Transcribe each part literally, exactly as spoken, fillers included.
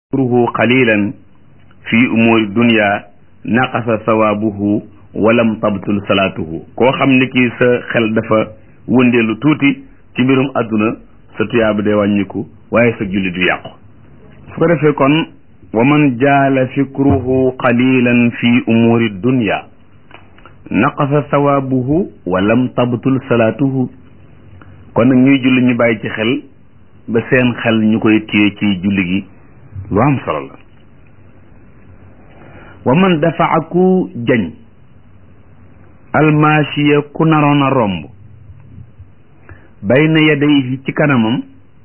ruhu qalilan fi umuri dunya naqasa sawaabuhu walam tabtul salaatuhu koo xam ne kii sa xel dafa wëndeelu tuuti ci mbirum àdduna sa tuyaaba day wàññiku waaye sa julli du yàqu su ko defee kon wa man jaala fikruhu qalilan fi umuri dunya naqasa sawaabuhu walam tabtul salaatuhu kon nag ñuy julli ñu bàyyi ci xel ba seen xel ñu koy téye ci julli gi lu am solo la wa man dafaa ku jañ almaasiya ku naroon a romb bayna yadayhi ci kanamam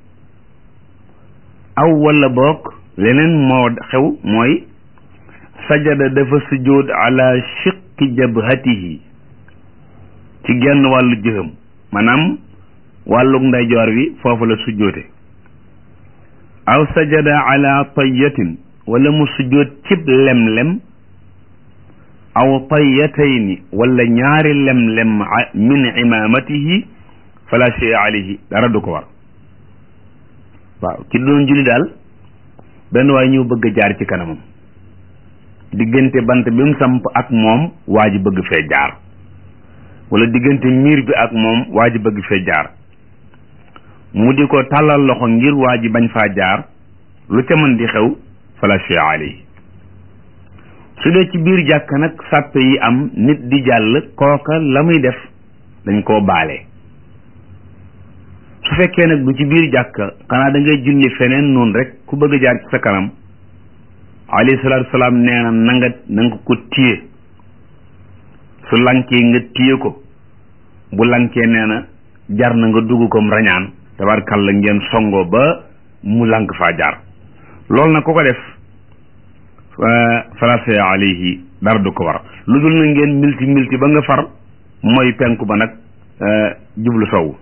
aw wala boog leneen moo xew mooy sajada dafa sujjóot ala shiqqi jabhatihi ci genn wàllu jëxam maanaam wàllug ndeyjoor wi foofu la sujjóote aw sajada ala tayyatin wala mu sujjóot cib lem-lem aw tayyatayni wala ñaari lem-lem min imamatihi fala shay alayhi dara du ko war waaw ki doon julli daal benn waay ñëw bëgg a jaar ci kanamam diggante bant bi mu samp ak moom waa ji bëgg fee jaar wala diggante miir bi ak moom waa ji bëgg fee jaar mu di ko tàllal loxo ngir waa ji bañ faa jaar lu ca mën di xew fala shay alayhi su dee ci biir jàkka nag sàppe yi am nit di jàll kooka la muy def dañ koo baale su fekkee nag du ci biir jàkka xanaa da ngay julli feneen noonu rek ku bëgg a jaar ci sa kanam alayhi salaatu salaam nee na na nga na nga ko téye su lankee nga téye ko bu lankee nee na jar na nga dugg kom rañaan tabarkalla ngeen songo ba mu lank faa jaar loolu nag ku ko def fala shay alayhi dara du ko war lu dul na ngeen milti milti ba nga far mooy penku ba nag jublu sow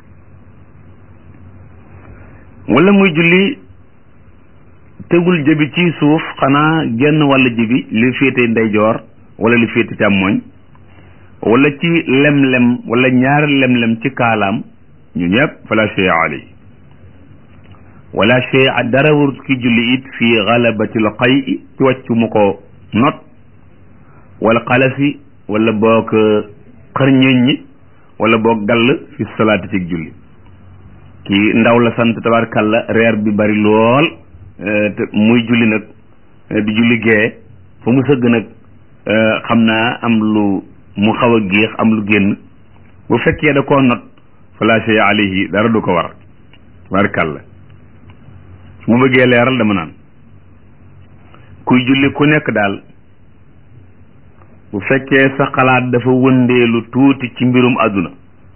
wala muy julli tegul jëbi ci suuf xanaa genn walla jëbi li féete ndeyjoor wala li féete càmmooñ wala ci lem-lem wala ñaari lem-lem ci kaalaam ñu ñëpp fala shay alayhi wala shay dara warut ki julli it fii galabatil qay ci wàccu mu ko not wala xalasi wala boog xërñeñ ñi wala boog gall fi salaati ci julli kii ndaw la sant tabarkalla reer bi bari lool te muy julli nag di julli gee fa mu sëgg nag xam naa am lu mu xaw a géex am lu génn bu fekkee da koo not fala shay alayhi dara du ko war tabarkalla su mu bëggee leeral dama naan kuy julli ku nekk daal bu fekkee sa xalaat dafa wëndeelu tuuti ci mbirum àdduna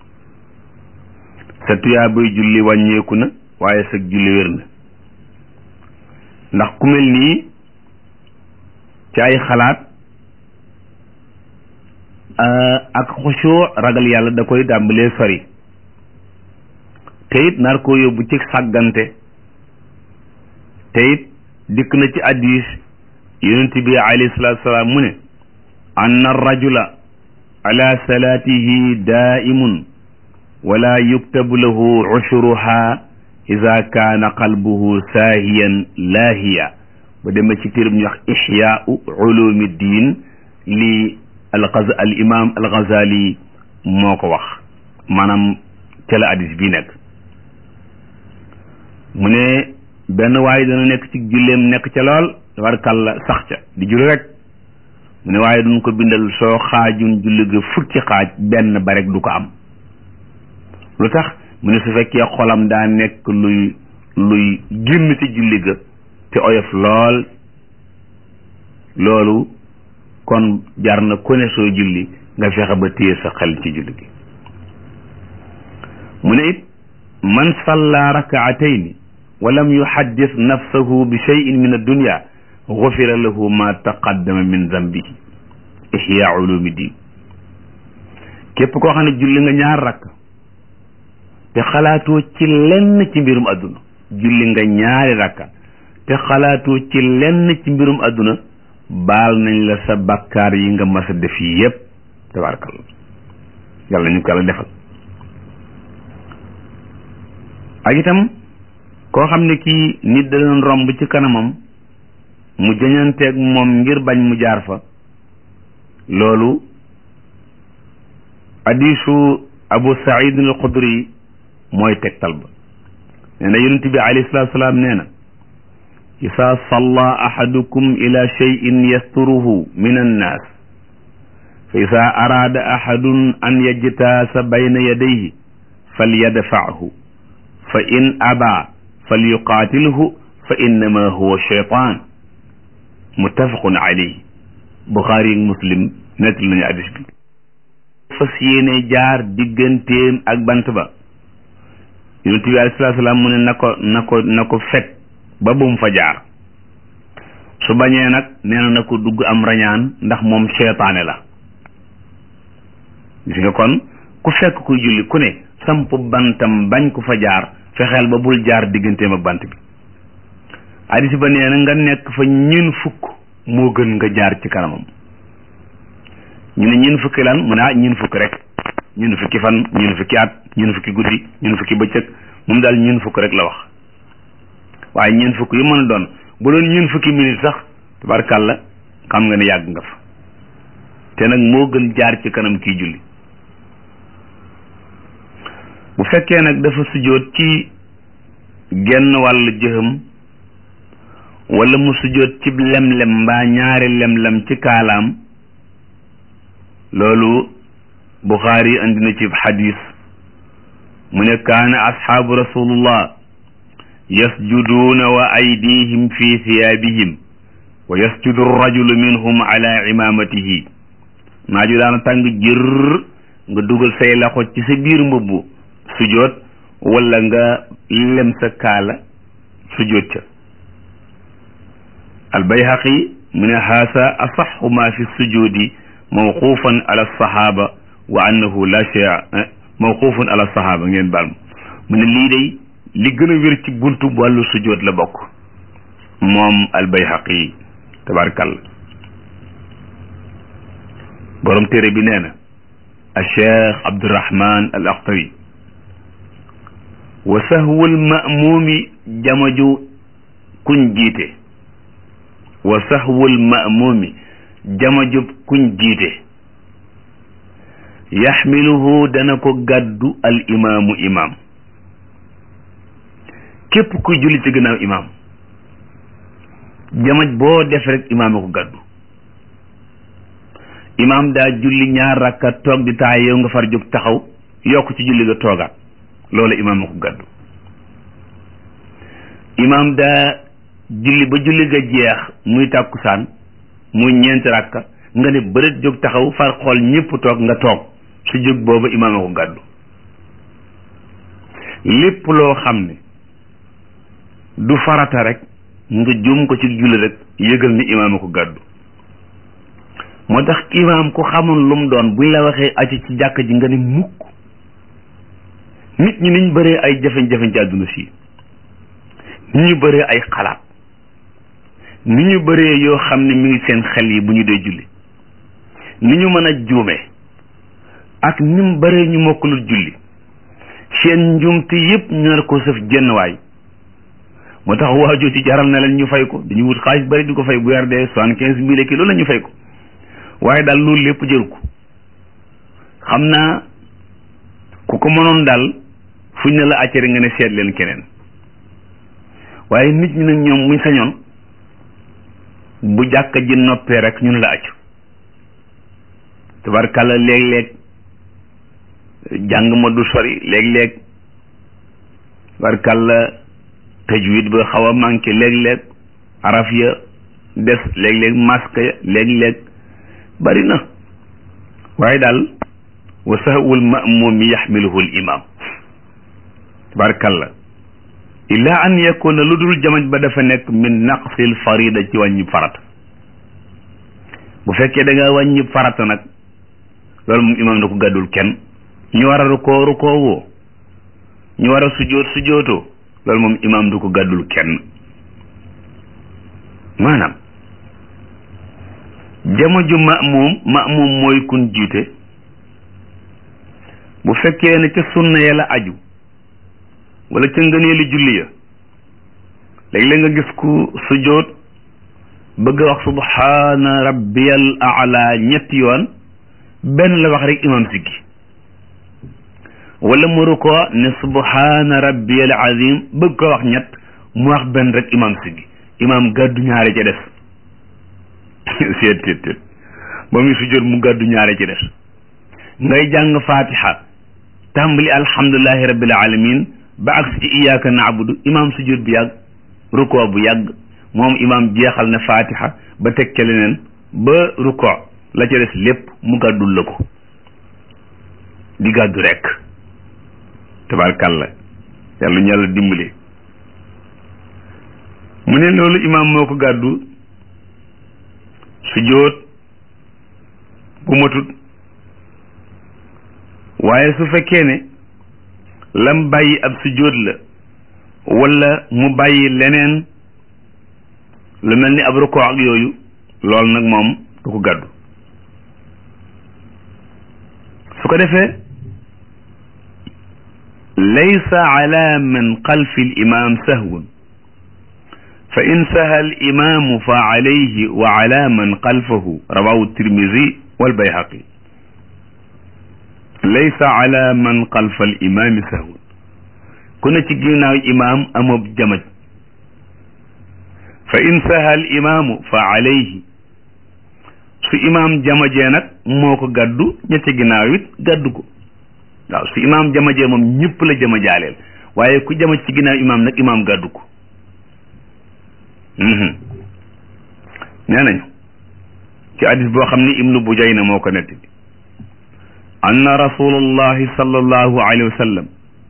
sa tuyaa bay julli wàññeeku na waaye sa julli wér na ndax ku mel nii ci ay xalaat ak xusoo ragal yàlla da koy dàmbalee sori te it nar koo yóbbu ci sàggante te it dikk na ci hadiis yonent bi alayhi salaatu salaam mu ne anna rajula ala salaatihi daa'imun wala yuktabu lahu ushuruha ida kaana qalbuhu saahiyan laahiya ba demee ci téeram ñu wax ixyaau ulumi diin li alxaz al imam al Ghazali moo ko wax maanaam ca la hadiis bi nekk mu ne benn waaye dana nekk ci julleem nekk ca lool tabarkàlla sax ca di julli rek mu ne waaye duñ ko bindal soo xaajun julli ga fukki xaaj benn ba rek du ko am lu tax mu ne su fekkee xolam daa nekk luy luy génn ci julli ga te oyof lool loolu kon jar na ku ne soo julli nga fexe ba téye sa xel ci julli gi mu ne it man salla rakaatayni walam yuhaddis nafsahu bi cheyin min addunia gufira lahu ma taqaddama min zambihi ihya ulumi din képp koo xam ne julli nga ñaar rakk te xalaatoo ci lenn ci mbirum adduna julli nga ñaari rakka te xalaatoo ci lenn ci mbirum adduna baal nañ la sa bakkaar yi nga mas a def yépp tabarakallah yàlla ñu ko la defal ak itam koo xam ne kii nit da doon romb ci kanamam mu jañanteeg moom ngir bañ mu jaar fa, loolu hadiisu Abu Saïd al-Xudri mooy tegtal ba. nee na yonent bi alayhi salaatu salaam nee na isaa salla ahadukum ila cheyin yasturuhu min annaas fa isaa araada ahadun an yajtaasa bayna yadayhi falyadfachu fa in abaa falyuqaatilhu fa innama huwa cheytaan muttafaqun alayhi. Buxaari ak Muslim nettali nañu hadiis bi. fas yéene jaar digganteem ak bant ba, yonent bi alayhi salaatu salaam mu ne na ko na ko na ko fekk ba bum fa jaar. su bañee nag nee na na ko dugg am rañaan ndax moom seytaane la. gis nga kon ku fekk kuy julli ku ne samp bantam bañ ku fa jaar, fexeel ba bul jaar digganteem ak bant bi. hadiis ba nee na nga nekk fa ñeen fukk moo gën nga jaar ci kanamam. ñu ne ñeen fukki lan mu ne ah ñeen fukk rek, ñeen fukki fan, ñeen fukki at, ñeen fukki guddi, ñeen fukki bëccëg, moom daal ñeen fukk rek la wax. waaye ñeen fukk yu mën a doon bu doon ñeen fukki minute sax tabarkàlla xam nga ne yàgg nga fa, te nag moo gën jaar ci kanam kii julli. bu fekkee nag dafa sujjóot ci genn wàll jëxam wala mu sujjóot ci lem-lem mbaa ñaari lem-lem ci kaalaam, loolu Buxaari andi na ci xadis mu ne kaana ashaabu rasulullah yasjuduuna wa aydihim fi thiyaabihim wa yasjudu rajulu minhum ala imamatihi. naaju daana tàng jër nga dugal say loxo ci sa biir mbubbu sujjóot wala nga lem sa kaala sujjóot ca. albayhaqi mu ne haasa asaxu ma fi sujudi mawqufan ala sahaba wa annahu la shay mawqufun ala sahaba. ngeen baal mu ne lii day li gën a wér ci buntu wàllu sujjóot la bokk, moom albayhaqi tabarakalla. borom téere bi nee na a cheikh abdurahman al aqtawi wa sahwul ma'muumi jamaju kuñ jiite wa sahwul ma'muumi jamajub kuñ jiite yaxmiluhu dana ko gàddu al imaamu imaam. képp kuy julli ci gannaaw imaam jamaj boo def rek imaam a ko gàddu. imaam daa julli ñaar rakka toog di taay yow nga far jóg taxaw yokk ci julli ga toogaat, loolu imaam a ko gàddu. imaam daa julli ba julli ga jeex muy tàkkusaan muy ñeenti rakka nga ne bërët jóg taxaw far xool ñëpp toog nga toog, su jóg booba imaam a ko gàddu. lépp loo xam ne du farata rek nga juum ko ci julli rek yëgal ni imaam a ko gàddu. moo tax imaam ku xamoon lu mu doon buñ la waxee acci ci jàkk ji nga ne mukk. nit ñi niñ bëree ay jafe-jafe ci àdduna si, ni ñu bëree ay xalaat, ni ñu bëree yoo xam ne mi ngi seen xel yi bu ñu dee julli, ni ñu mën a juume ak ni mu bëree ñu mokkalul julli, seen njuumte yépp ñu nar ko sëf jenn waay. moo tax waajoo ci jaral na leen ñu fay ko, dañu wut xaalis bari di ko fay bu weer dee soixante quinze mille kilo la ñu fay ko, waaye daal loolu lépp jël ko. xam naa ku ko mënoon daal fuñ ne la accere nga ne seet leen keneen. waaye nit ñi nag ñoom muñ sañoon bu jàkka ji noppee rek ñun la accu. tabarkàlla léeg-léeg jàng ma du sori, léeg-léeg tabarkàlla tajwid ba xaw a manqué, léeg-léeg araf ya des, léeg-léeg masque ya léeg-léeg bari na. waaye daal wa sahwul ma'muumi yaxmiluhu al imam tabarkàlla illa an yakuna lu dul jamaj ba dafa nekk min naqsil farida ci wàññi farata. bu fekkee da nga wàññi farata nag loolu moom imaam na ko gàddul kenn. ñu war a rukoo rukoo woo, ñu war a sujjóot sujjóotoo, loolu moom imaam du ko gàddul kenn. maanaam jamaju ma'muum ma'muum mooy kun jiite. bu fekkee ne ca sunna ya la aju wala ca ngëneeli julli ya, léeg-léeg nga gis ku sujjóot bëgg a wax subhaana rabbiyal a'la ñetti yoon benn la wax rek imam siggi wala mu ruko ne subhaana rabbiyal azim bëgg ko wax ñett mu wax benn rek imam siggi imam gàddu ñaare ca des seet seet ba muy sujjóot mu gàddu ñaare ci des ngay jàng fatiha tàmbali alhamdulillahi rabbil alamin ba agsi ci iyyaka na'budu imam sujjóot bu yàgg ruko bu yàgg moom imam jeexal na fatiha ba teg ca leneen ba ruko la ca des lépp mu gàddul la ko di gàddu rek tabarkàlla yàlla ñu yàlla dimbali mu ne loolu imam moo ko gàddu sujjóot bu matut waaye su fekkee ne lam bàyyi ab sujjóot la wala mu bàyyi leneen lu mel ni ab ruko ak yooyu loolu nag moom du ko gàddu su ko defee laysa ala man xalfi al imam sahwun fa in saha al imamu fa alayhi wa ala man xalfahu rawahu tirmisi wal bayhaqi laysa ala man xalfa al imami sahwun ku ne ci ginnaaw imam amob jamaj fa in saha al imamu fa alayhi su imam jamajee nag moo ko gàddu ñetti ginnaaw it gàddu ko waaw su imam jamajee moom ñëpp la jamajaaleel waaye ku jamaj ci ginnaaw imam nag imam gàddu ko nee nañu ci hadis boo xam ni ibnu bujayna moo ko netti anna rasulullahi sallallahu alayhi wa sallam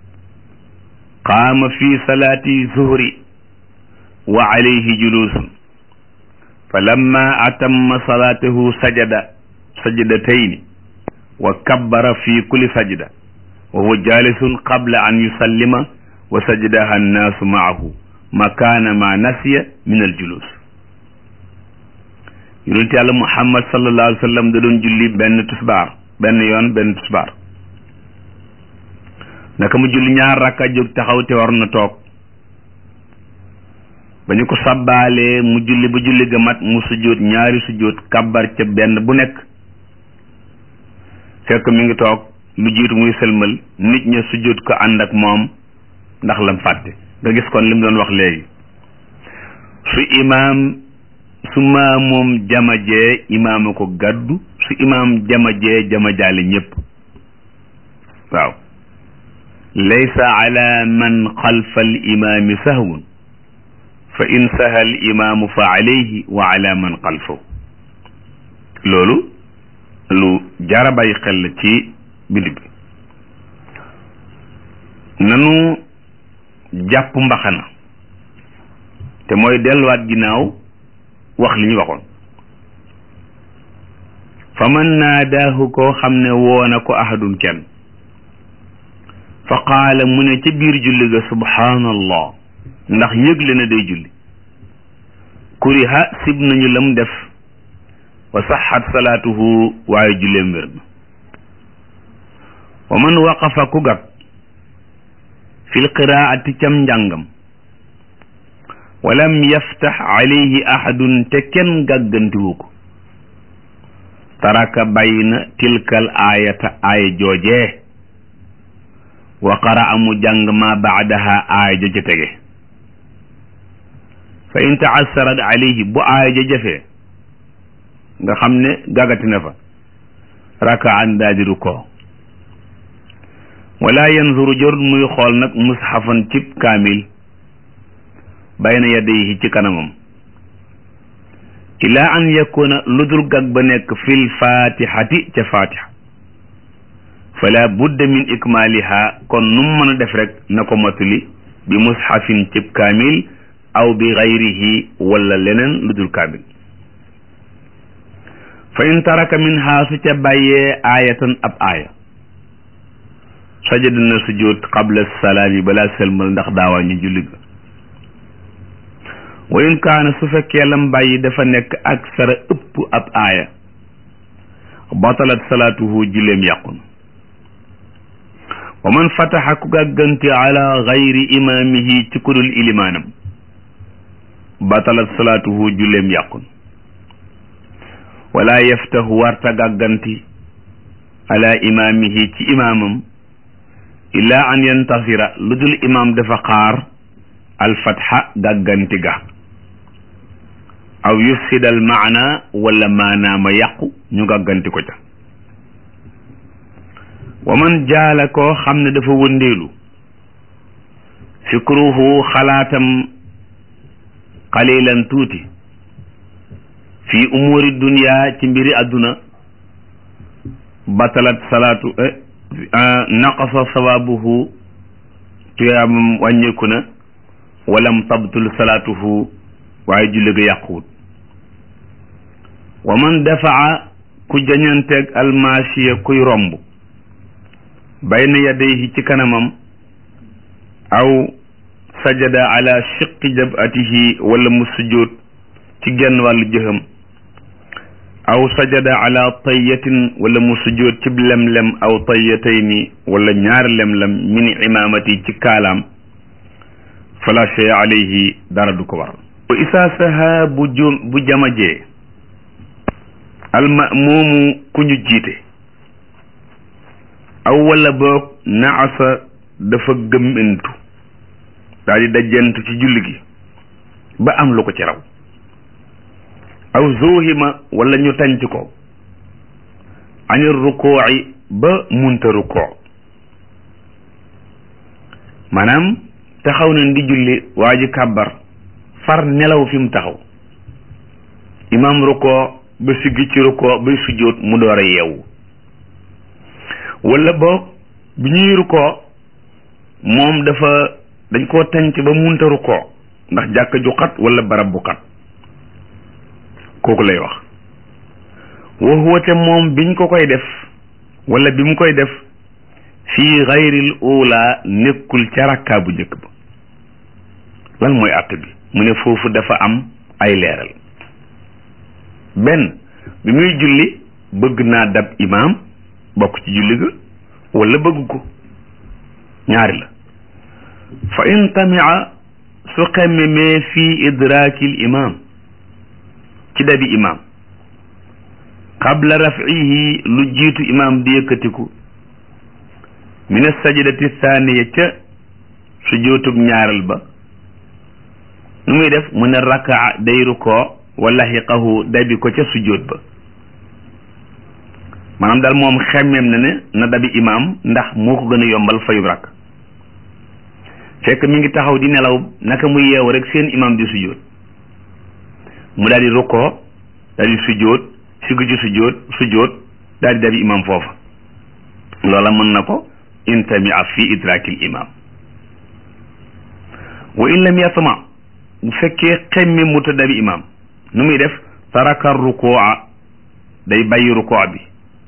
qaama fi salati zuhri wa alayhi julusun falamma atamma salatahu sajada sajdatayni wa kabbara fi kulli sajda wa huwa jalisun qabla an yusallima wa sajadaha annaasu maahu makaana ma nasiya min al julus yonent yàlla muhammad sallallahu alayhi wa sallam da doon julli benn tusbaar benn yoon benn tusbaar naka mu julli ñaar rakka jóg taxaw te war na toog ba ñu ko sabbaalee mu julli ba julli ga mat mu sujjóot ñaari sujjóot kabbar ca benn bu nekk fekk mi ngi toog lu jiitu muy sëlmal nit ña sujjóot ko ànd ak moom ndax lam fàtte nga gis kon li mu doon wax léegi su imaam su maamoom jamajee imaama ko gàddu su imaam jamajee jamajaale ñépp waaw laysa ala man xalfa al imaami sahwun fa in saha al imaamu fa alayhi wa ala man xalfahu loolu lu jara bàyyi xel la ci bind bi nanu jàpp mbaxana te mooy delluwaat ginnaaw wax li ñu waxoon fa man naadaahu koo xam ne woona ko ahadun kenn fa qaala mu ne ca biir julli ga subhaanallah ndax yëgle na day julli kuriha sib nañu lam def wa saxat salaatuhu waaye julleem wér na wa man waqafa ku gag fil qiraati cam njàngam walam yaftax alayhi ahadun te kenn gàggantiwu ko taraka bàyyi na tilkal aayata aaya joojee wa qara'a mu jàng ma baadaha aaya ja ca tege fa in taassarat alayhi bu aaya ja jafee nga xam ne gàggati na fa raka'an daadiru ko wala yanzuru jarul muy xool nag mushafan cib kaamil bayna yadayhi ci kanamam ila an yakuna lu dul gag ba nekk fil fatihati ca fatiha fala budda min ikmaliha kon num mën a def rek na ko matuli bi mushafin cib kaamil aw bi gayrihi wala leneen lu dul kaamil fa in taraka minha su ca bàyyee aayatan ab aaya sajada na sujjóot qabla salaami balaa sëlmal ndax daawaa ñu julli ga wa in kaana su fekkee lam bàyyi dafa nekk ak sara ëpp ab aaya batalat salaatuhu julleem yàqun wa man fataxa ku gàgganti ala gayri imaamihi ci kudul ilimaanam batalat salaatuhu julleem yàqun wala yaftahu warta gàgganti ala imaamihi ci imaamam illa an yantasira lu dul imaam dafa xaar alfatxa gàgganti ga aw yufsida al maana wala maanaama yàqu ñu gàgganti ko ca wa man jaala koo xam ne dafa wëndeelu fikruhu xalaatam qalilan tuuti fi umuri dunya ci mbiri àdduna batalat salaatu naqasa sawabuhu tuyaamam wàññeeku na walam tabtul salaatuhu waaye julli ga yàquwut wa man dafaa ku jañanteeg almaasiya kuy romb bayna yadayhi ci kanamam aw sajada ala shiqqi jabatihi wala mu sujjóot ci genn wàllu jëxam aw sajada ala tayyatin wala mu sujjóot ci lem-lem aw tayyatayni wala ñaar lem-lem min imamati ci kaalaam fala shay alayhi dara du ko war wa isa saha bu jum bu jamajee almamuumu ku ñu jiite aw wala boog naasa dafa gëmmentu daal di dajjantu ci julli gi ba am lu ko ci raw aw zuhima wala ñu tànc ko anir rukuuci ba munta rukoo maanaam taxaw na di julli waa ji kàbbar far nelaw fi mu taxaw imam rukoo ba siggi ci rukoo bay sujjóot mu door a yeewu wala boog bi ñuy rukoo moom dafa dañ koo tànc ba munta rukoo ndax jàkka ju xat wala barab bu xat kooku lay wax wa huwa te moom biñ ko koy def wala bi mu koy def fii xayril ula nekkul ca rakkaa bu njëkk ba lan mooy àtt bi mu ne foofu dafa am ay leeral benn bi muy julli bëgg naa dab imaam bokk ci julli ga wala bëgg ko ñaari la fa in tamia su xemmemee fii idraakil imaam ci dabi imaam qabla raf'ihi lu jiitu imaam di yëkkatiku min as-sajdati thaniya ca sujootub ñaaral ba nu muy def mu ne rakaa day rukoo wala xiqahu dabi ko ca sujoot ba maanaam daal moom xemmeem na ne na dabi imaam ndax moo ko gën a yombal fayub rakk fekk mi ngi taxaw di nelaw naka muy yeewu rek seen imaam di sujoot mu daal di rukkoo daal di sujjóot siggu ci sujjóot sujjóot daal di dabi imam foofa loola mën na ko intamia fi idrakil imam wa in lam yatma bu fekkee xemme muta dabi imam nu muy def taraka ruku'a day bàyyi ruku' bi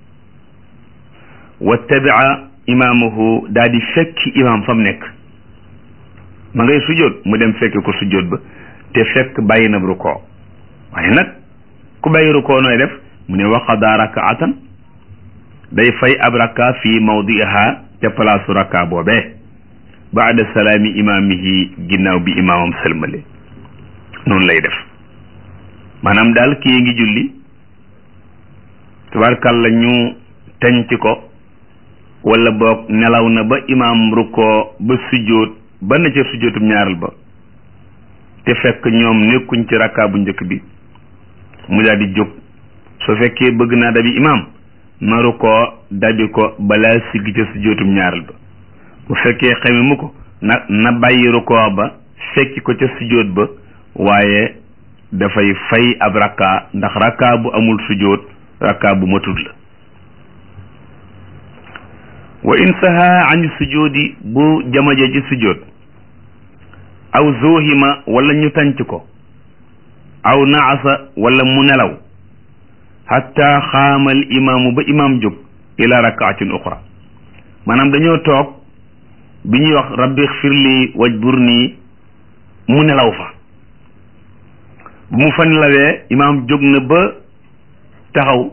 wattabia imamahu daal di fekki imam fa mu nekk ma ngay sujjóot mu dem fekki ko sujjóot ba te fekk bàyyi na ruku' waaye nag ku bàyyi rukoo nooy def mu ne waqada rakaatan day fay ab raka fii mawdiha ca palaasu raka boobee baada salaami imaamihi ginnaaw bi imaamam sëlmale noonu lay def maanaam daal kii ngi julli tabarkalla ñu tenc ko wala boog nelaw na ba imaam rukoo ba sujjóot ba na ca sujjóotum ñaaral ba te fekk ñoom nekkuñ ci raka bu njëkk bi mu daal di jóg su fekkee bëgg naa dabi imaam na rukoo dabi ko balaa siggi ca sujjóotum ñaaral ba bu fekkee xame mu ko na na bàyyi rukoo ba fekki ko ca sujjóot ba waaye dafay fay ab rakka ndax rakka bu amul sujjóot rakka bu matul la wa in saha an sujjóodi bu jamaje ci sujjóot aw zuhima wala ñu tànc ko aw naasa wala mu nelaw hatta xaamal imaamu ba imaam jóg ila rakaatin uxra maanaam dañoo toog bi ñuy wax rabbi xfirli wajburni mu nelaw fa bu mu fa nelawee imaam jóg na ba taxaw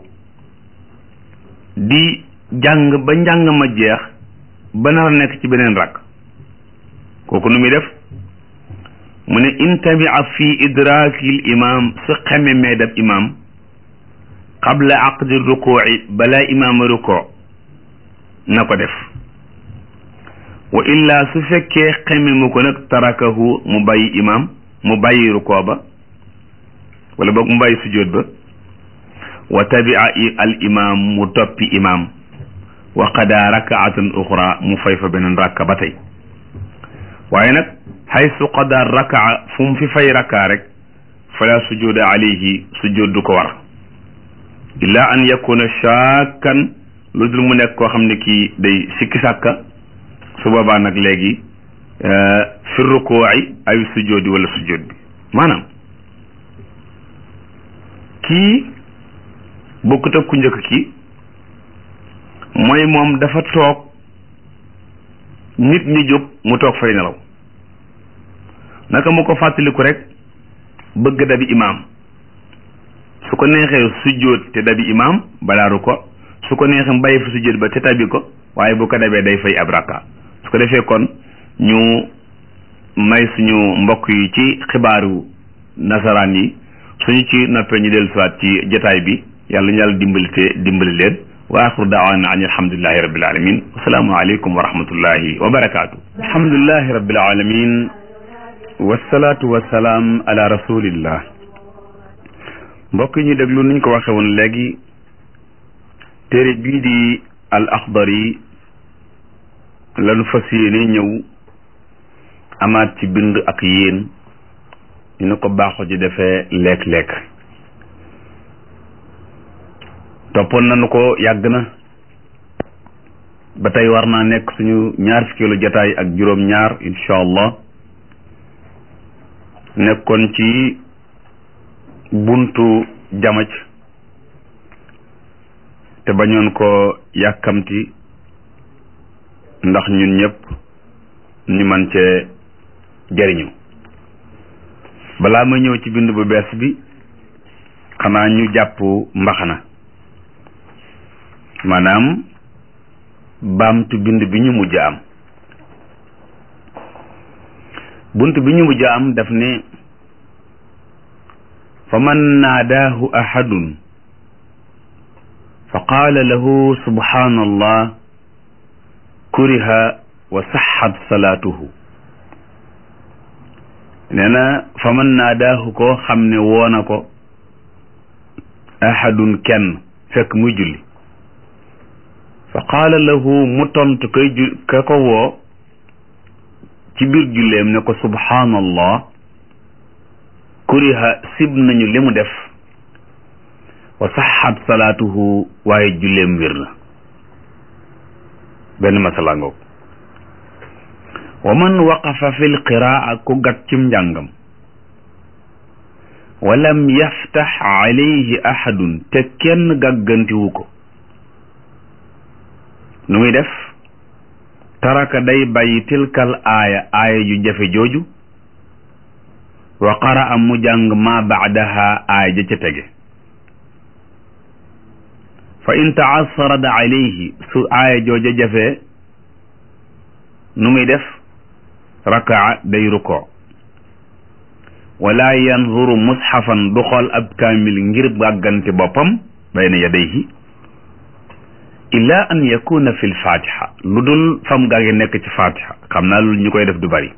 di jàng ba njàng ma jeex ba nar a nekk ci beneen rakk kooku nu muy def mu ne intabia fi idraakil imam su xeme meedab imam qabla aqdi rukuuci balaa imaam rukoo na ko def wa illa su fekkee xeme mu ko nag tarakahu mu bàyyi imam mu bàyyi rukoo ba wala boog mu bàyyi sujjóot ba wa tabia al imam mu toppi imam wa qadaa rakaatan uxra mu fay fa beneen rakka ba tey waaye nag haysu qadaa rakaa fu mu fi fay rakkaa rek fala sujuuda alayhi sujjóot du ko war illa an yakuna shakkan lu dul mu nekk koo xam ne kii day sikki sàkka su boobaa nag léegi fi rukuuci ay sujjóoti wala sujjóot bi maanaam kii bokkut ak ku njëkk ki mooy moom dafa toog nit ñi jóg mu toog fay nelaw naka mu ko fàttaliku rek bëgg dabi imaam su ko neexee sujjóot te dabi imaam balaaru ko su ko neexee mu bàyyi fi sujjóot ba te tabi ko waaye bu ko dabee day fay ab rakka su ko defee kon ñu may suñu mbokk yi ci xibaaru nasaraan yi suñu ci noppee ñu dellusiwaat ci jotaay bi yàlla ñu yàlla dimbali te dimbali leen wa axiru daawaana an alhamdulillahi rabbil alamin wasalaamu aleykum wa rahmatullahi wa barakaatu alhamdulillahi rabbil alamin wasalaatu wasalaam ala rasulillah mbokk yi ñu déglu niñ ko waxe woon léegi téere bii di al axdari lanu fas yéene ñëw amaat ci bind ak yéen ñu ne ko baaxoo ci defee lekk-lekk toppoon nañu ko yàgg na ba tey war naa nekk suñu ñaar fukkeelu jotaay ak juróom ñaar insha allah nekkoon ci buntu jamaj te bañoon ko yàkkamti ndax ñun ñëpp ñu man cee jariñu balaa ma ñëw ci bind bu bees bi xanaa ñu jàpp mbaxana maanaam baamtu bind bi ñu mujj am bunt bi ñu mujj am daf ne fa man naadaahu ahadun fa qaala lahu subhaanallah kuriha wa saxat salaatuhu nee na fa man naadaahu koo xam ne woona ko ahadun kenn fekk muy julli fa qaala lahu mu tontu kay ju ka ko woo ci biir julleem ne ko subhaanallah kuriha sib nañu li mu def wa saxat salaatuhu waaye julleem wér na benn masala ngoog wa man waqafa fi lqiraa ku gat cim njàngam walam yaftax alayhi ahadun te kenn gàggantiwu ko nu muy def taraka day bàyyi tilkal aaya aaya ju jafe jooju wa qaraa mu jàng ma baadaha aaya ja ca tege fa in taasarat alayhi su aaya jooja jafe nu muy def rakaa day rukoo wala yanzuru mushafan du xool ab kaamil ngir bàggante boppam bayna yadayhi illa an yakuna fi lfatiha lu dul fam gaa ngi nekk ci fatiha xam naa lu ñu koy def du bari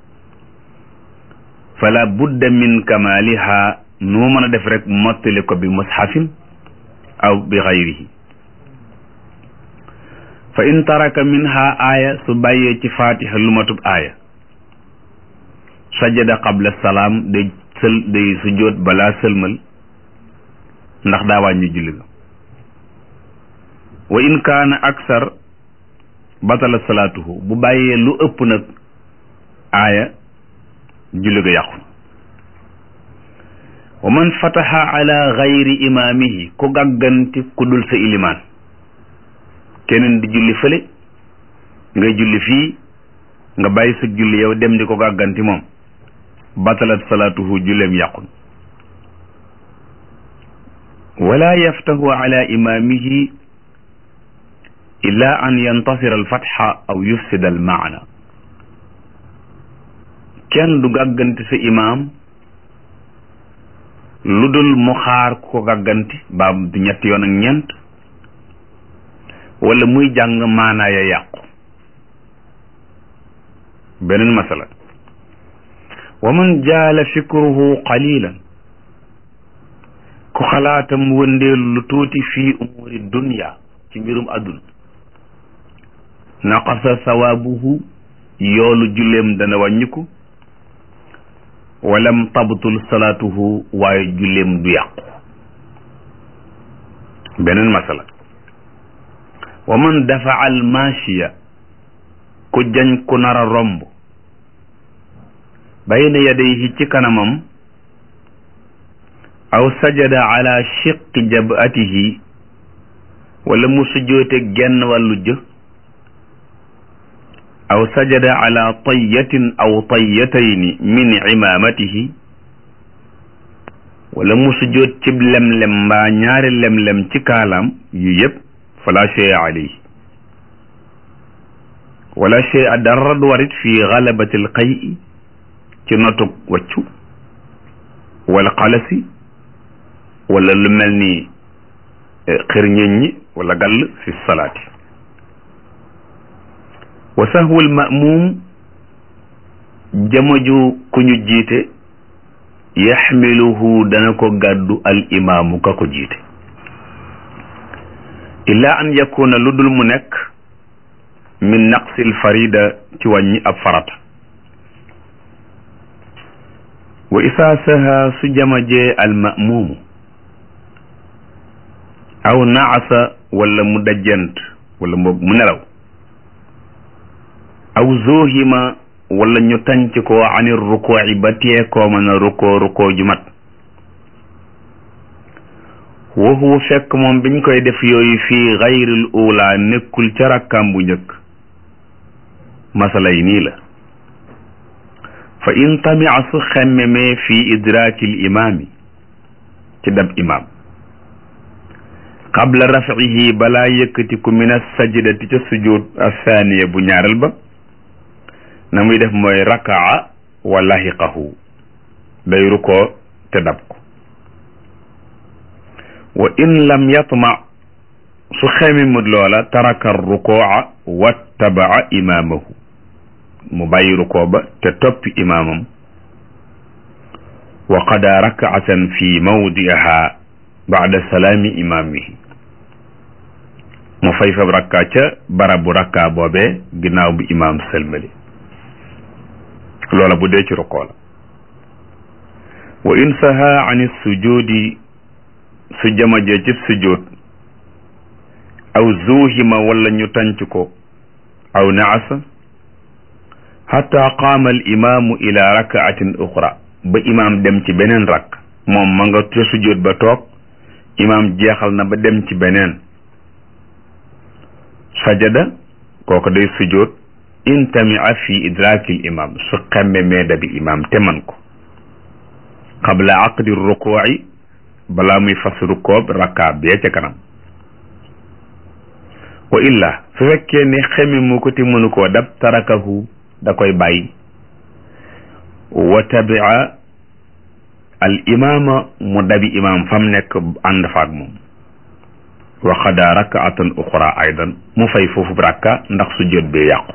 fala budda min kamaliha nu mu mën a def rek mottali ko bi mushafin aw bi xayrihi fa in taraka minha aaya su bàyyee ci fatiha lu matub aaya sajada qabla salaam day sël day sujjóot balaa sëlmal ndax daa wàññi julli ga wa in kaana aksar batala salaatuhu bu bàyyee lu ëpp nag aaya julli ga yàqu wa man fataha ala gayri imaamihi ku gàgganti ku dul sa ilimaan keneen di julli fële ngay julli fii nga bàyyi sa julli yow dem di ko gàgganti moom batalat salaatuhu julleem yàqun wala yaftahu ala imaamihi illa an yantasira alfatxa aw yufsida almaana kenn du gàgganti sa imaam lu dul mu xaar ku ko gàgganti baam du ñetti yoon ak ñeent wala muy jàng maanaaya yàqu. beneen masala wa man jaala fikruhu qalilan ku xalaatam wëndeelu lu tuuti fii umuri dunya ci mbirum àdduna naqasa sawaabuhu yoolu julleem dana wàññiku walam tabtul salaatuhu waaye julleem du yàqu. beneen masala wa man dafa al maashiya ku jañ ku nar a romb bayna yadayhi ci kanamam aw sajada ala shiqqi jabatihi wala mu sujjoote genn wàllu jë aw sajada ala tayyatin aw tayyatayni min imamatihi wala mu sujjoot cib lemlem mbaa ñaari lemlem ci kaalaam yu yëpp fala shay'a alayhi wala shay'a dara du warit fi galabati al qay'i ci notug waccu wala xalasi wala lu mel ni xirñeñ ñi wala gàll fi salaati. wa sahwul ma'muum jamaju ku ñu jiite yaxmiluhu dana ko gàddu al imaamu ka ko jiite illa an yakuna lu dul mu nekk min naqsil farida ci wàññi ab farata. wa isaa saha su jamajee al ma'muumu aw naasa wala mu dajjant wala mu nelaw aw zuhima wala ñu tànc ko anir rukuuci ba tee koo mën a rukoo rukoo ju mat wa huwa fekk moom biñ koy def yooyu fii gayril ula nekkul ca rakkaam bu njëkk. masala yi nii la fa in tamia su xemmemee fii idraakil imaami ci dab imaam qabla rafcihi balaa yëkkatiku min as-sajdati ca sujud athaniya bu ñaareel ba na muy def mooy rakaa wa lahiqahu day rukoo te dab ko. wa in lam yatma su xemmemut loola taraka rukuuca wattabaa imaamahu mu bàyyi rukoo ba te toppi imaamam wa qada rakaatan fi mawdiha ba'da salaami imaamihi mu fay fab rakka ca barabu rakka boobee ginnaaw bi imaam sëlmali loola bu dee ci rukoo la. wa in saha an sujudi su jamajee ci sujud aw zuhima wala ñu tànc ko aw naasa hatta qaama al imaamu ila rakaatin uxra ba imaam dem ci beneen rakk moom ma nga ca sujud ba toog imaam jeexal na ba dem ci beneen sajada kooku day sujud in tamia fi idraakil imaam su xemme meeda bi imaam te man ko qabla aqdi rukuuci balaa muy fas rukoob rakkaa bee ca kanam. wa illa su fekkee ne xeme mu ko te mënu koo dab tarakahu da koy bàyyi wa tabia al imaama mu dabi imaam fam nekk ànd faak moom wa xada rakaatan uxra aydan mu fay foofu rakka ndax su jot bee yàqu.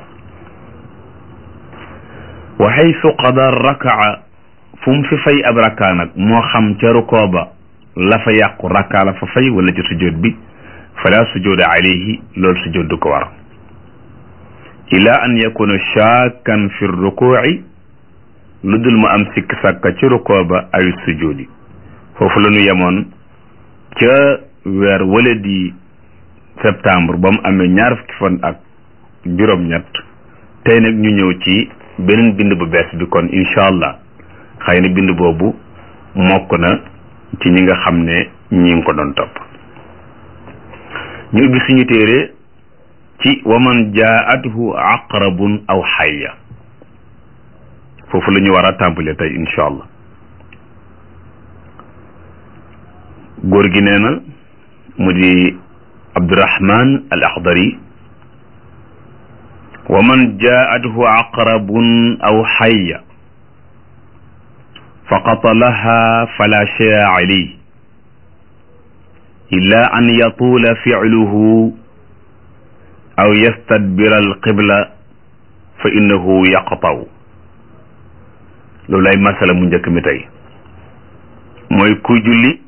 wa xaysu qada rakaa fu mu fi fay ab rakka nag moo xam ca rukoo ba la fa yàqu rakka la fa fay wala ci sujjóot bi fala sujuda alayhi loolu sujjóot du ko war ila an yakuna shakkan fi rukuuci lu dul mu am sikk sàkka ci rukoo ba ay sujjóodi. foofu la ñu yemoon ca weer wala di septembre ba mu amee ñaar fukki fan ak juróom-ñett tey nag ñu ñëw ci beneen bind bu bees bi kon incha allah xëy na bind boobu mokk na ci ñi nga xam ne ñi ngi ko doon topp. ñu ubbi suñu téere ci waman jaathu aqrabun aw xayya foofu la ñu war a tàmbale tey incha allah. góor gi nee na mu di Abdurahman al Akhdari waman jaathu aqrabun aw xayya fa qatalaha fala shay'a alayhi illa an yatula fi'luhu aw yastadbira alqibla fa innahu yaqta'u. loolu ay masala mu njëkk mi tey mooy ku julli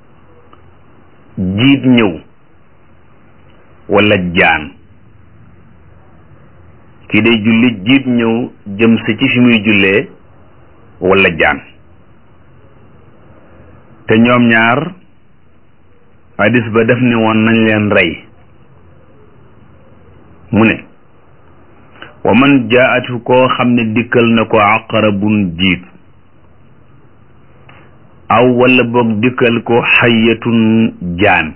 jiit ñëw wala jaan. kii day julli jiit ñëw jëm si ci fi muy jullee wala jaan, te ñoom ñaar hadis ba def ni woon nañ leen rey. mu ne wa man jaatu koo xam ne dikkal na ko aqrabun jiit aw wala boog dikkal ko xayatun jaan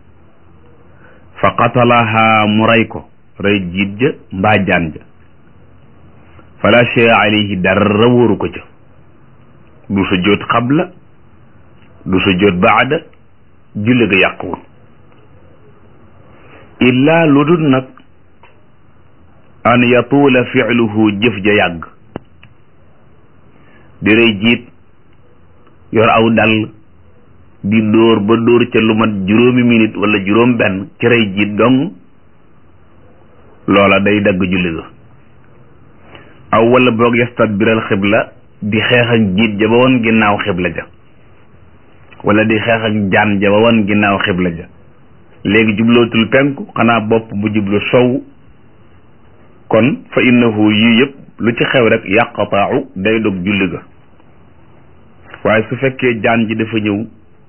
fa qatalaha mu rey ko rey jiit ja mbaa jaan ja fala shay alayhi dara wóoru ko ca, du sujjóot xabla du sujjóot baada, julli ga yàquwul. illaa lu dul nag an yatuula fi'luhu jëf ja yàgg. di rey jiit yor aw dal di dóor ba dóor ca lu mat juróomi minute wala juróom benn ci rey jiit dong, loola day dagg julli ga. aw wala boog yastadbiral xibla, di xeex ak jiit ja ba woon ginnaaw xibla ja, wala di xeex ak jaan ja ba woon ginnaaw xibla ja. léegi jublootul penku, xanaa bopp bu jublu sow. kon fa innahu yii yëpp lu ci xew rek yaqta'u day dog julli ga. waaye su fekkee jaan ji dafa ñëw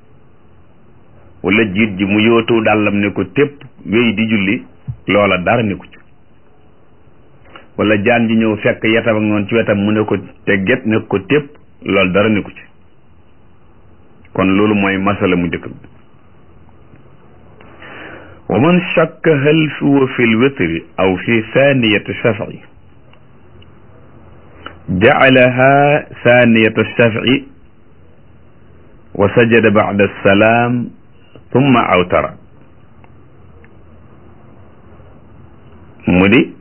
wala jiit ji mu yóotu dàllam ne ko tépp wéy di julli, loola dara ne ko ci. wala jaan ji ñëw fekk yetam ak noonu ci wetam mu ne ko tegget ne ko tépp, loolu dara ne ko ci. kon loolu mooy masala mu njëkk bi. wa man shakka hal huwa fi lwitri aw fi thaniyati shaf'i ja'alaha thaniyata shaf'i wa sajada ba'da salaam thumma awtara. mu di